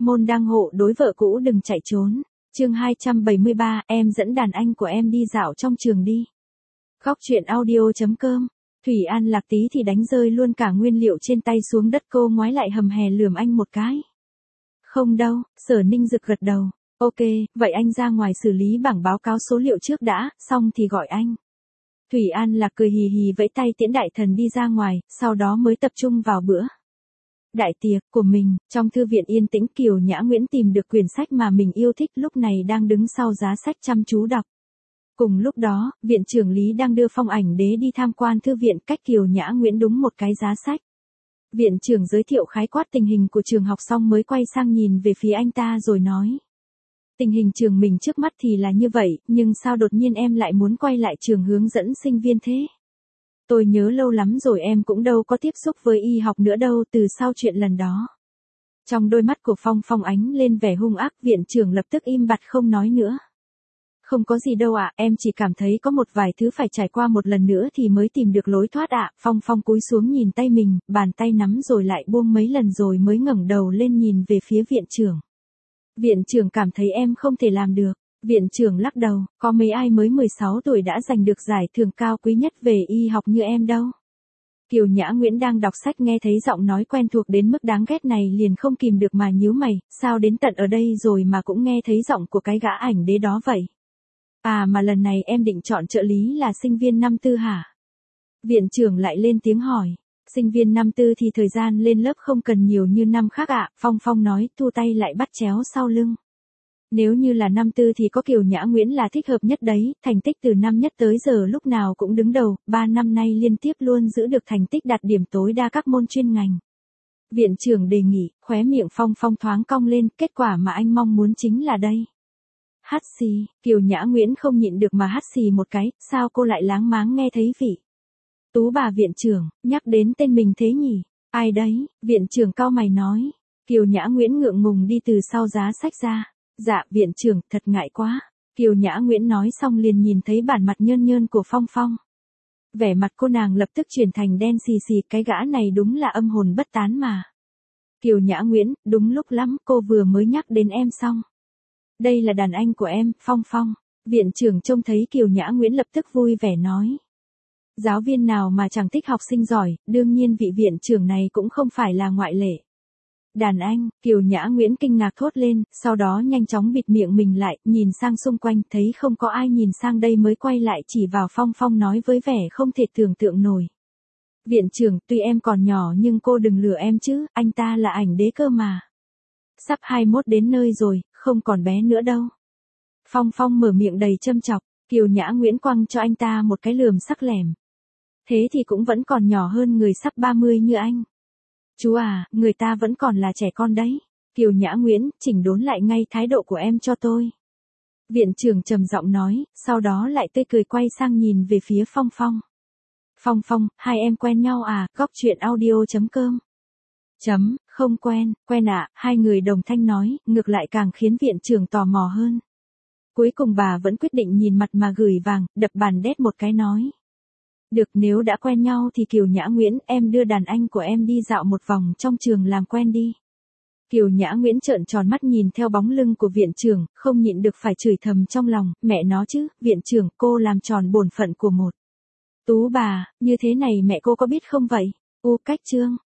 môn đăng hộ đối vợ cũ đừng chạy trốn. Chương 273, em dẫn đàn anh của em đi dạo trong trường đi. Góc truyện audio.com. Thủy An Lạc tí thì đánh rơi luôn cả nguyên liệu trên tay xuống đất, cô ngoái lại hầm hè lườm anh một cái. Không đâu, Sở Ninh Dực gật đầu. Ok, vậy anh ra ngoài xử lý bảng báo cáo số liệu trước đã, xong thì gọi anh. Thủy An Lạc cười hì hì vẫy tay tiễn đại thần đi ra ngoài, sau đó mới tập trung vào bữa đại tiệc của mình. Trong thư viện yên tĩnh, Kiều Nhã Nguyễn tìm được quyển sách mà mình yêu thích, lúc này đang đứng sau giá sách chăm chú đọc. Cùng lúc đó, viện trưởng Lý đang đưa Phong Ảnh Đế đi tham quan thư viện, cách Kiều Nhã Nguyễn đúng một cái giá sách. Viện trưởng giới thiệu khái quát tình hình của trường học xong mới quay sang nhìn về phía anh ta rồi nói. Tình hình trường mình trước mắt thì là như vậy, nhưng sao đột nhiên em lại muốn quay lại trường hướng dẫn sinh viên thế? Tôi nhớ lâu lắm rồi em cũng đâu có tiếp xúc với y học nữa đâu từ sau chuyện lần đó. Trong đôi mắt của Phong ánh lên vẻ hung ác, viện trưởng lập tức im bặt không nói nữa. Không có gì đâu ạ, em chỉ cảm thấy có một vài thứ phải trải qua một lần nữa thì mới tìm được lối thoát ạ. Phong cúi xuống nhìn tay mình, bàn tay nắm rồi lại buông mấy lần rồi mới ngẩng đầu lên nhìn về phía viện trưởng. Viện trưởng cảm thấy em không thể làm được. Viện trưởng lắc đầu, có mấy ai mới 16 tuổi đã giành được giải thưởng cao quý nhất về y học như em đâu. Kiều Nhã Nguyễn đang đọc sách nghe thấy giọng nói quen thuộc đến mức đáng ghét này liền không kìm được mà nhíu mày, sao đến tận ở đây rồi mà cũng nghe thấy giọng của cái gã ảnh đế đó vậy. À mà lần này em định chọn trợ lý là sinh viên năm tư hả? Viện trưởng lại lên tiếng hỏi. Sinh viên năm tư thì thời gian lên lớp không cần nhiều như năm khác ạ, Phong nói, thu tay lại bắt chéo sau lưng. Nếu như là năm tư thì có Kiều Nhã Nguyễn là thích hợp nhất đấy, thành tích từ năm nhất tới giờ lúc nào cũng đứng đầu, 3 năm nay liên tiếp luôn giữ được thành tích đạt điểm tối đa các môn chuyên ngành. Viện trưởng đề nghị, khóe miệng Phong thoáng cong lên, kết quả mà anh mong muốn chính là đây. Hắt xì, Kiều Nhã Nguyễn không nhịn được mà hắt xì một cái, sao cô lại láng máng nghe thấy vị. Tú bà viện trưởng, nhắc đến tên mình thế nhỉ? Ai đấy? Viện trưởng cau mày nói. Kiều Nhã Nguyễn ngượng ngùng đi từ sau giá sách ra. Dạ, viện trưởng, thật ngại quá. Kiều Nhã Nguyễn nói xong liền nhìn thấy bản mặt nhơn nhơn của Phong. Vẻ mặt cô nàng lập tức chuyển thành đen xì xì, cái gã này đúng là âm hồn bất tán mà. Kiều Nhã Nguyễn, đúng lúc lắm, cô vừa mới nhắc đến em xong. Đây là đàn anh của em, Phong. Viện trưởng trông thấy Kiều Nhã Nguyễn lập tức vui vẻ nói. Giáo viên nào mà chẳng thích học sinh giỏi, đương nhiên vị viện trưởng này cũng không phải là ngoại lệ. Đàn anh, Kiều Nhã Nguyễn kinh ngạc thốt lên, sau đó nhanh chóng bịt miệng mình lại, nhìn sang xung quanh, thấy không có ai nhìn sang đây mới quay lại chỉ vào Phong nói với vẻ không thể tưởng tượng nổi. Viện trưởng, tuy em còn nhỏ nhưng cô đừng lừa em chứ, anh ta là ảnh đế cơ mà. Sắp 21 đến nơi rồi, không còn bé nữa đâu. Phong mở miệng đầy châm chọc, Kiều Nhã Nguyễn quăng cho anh ta một cái lườm sắc lẻm. Thế thì cũng vẫn còn nhỏ hơn người sắp 30 như anh. Chú à, người ta vẫn còn là trẻ con đấy. Kiều Nhã Nguyễn, chỉnh đốn lại ngay thái độ của em cho tôi. Viện trưởng trầm giọng nói, sau đó lại tươi cười quay sang nhìn về phía Phong. Phong, hai em quen nhau à? Góc truyện audio.com. Không quen ạ, hai người đồng thanh nói, ngược lại càng khiến viện trưởng tò mò hơn. Cuối cùng bà vẫn quyết định nhìn mặt mà gửi vàng, đập bàn đét một cái nói. Được, nếu đã quen nhau thì Kiều Nhã Nguyễn, em đưa đàn anh của em đi dạo một vòng trong trường làm quen đi. Kiều Nhã Nguyễn trợn tròn mắt nhìn theo bóng lưng của viện trưởng, không nhịn được phải chửi thầm trong lòng, mẹ nó chứ, viện trưởng, cô làm tròn bổn phận của một Tú bà, như thế này mẹ cô có biết không vậy? Cách chương.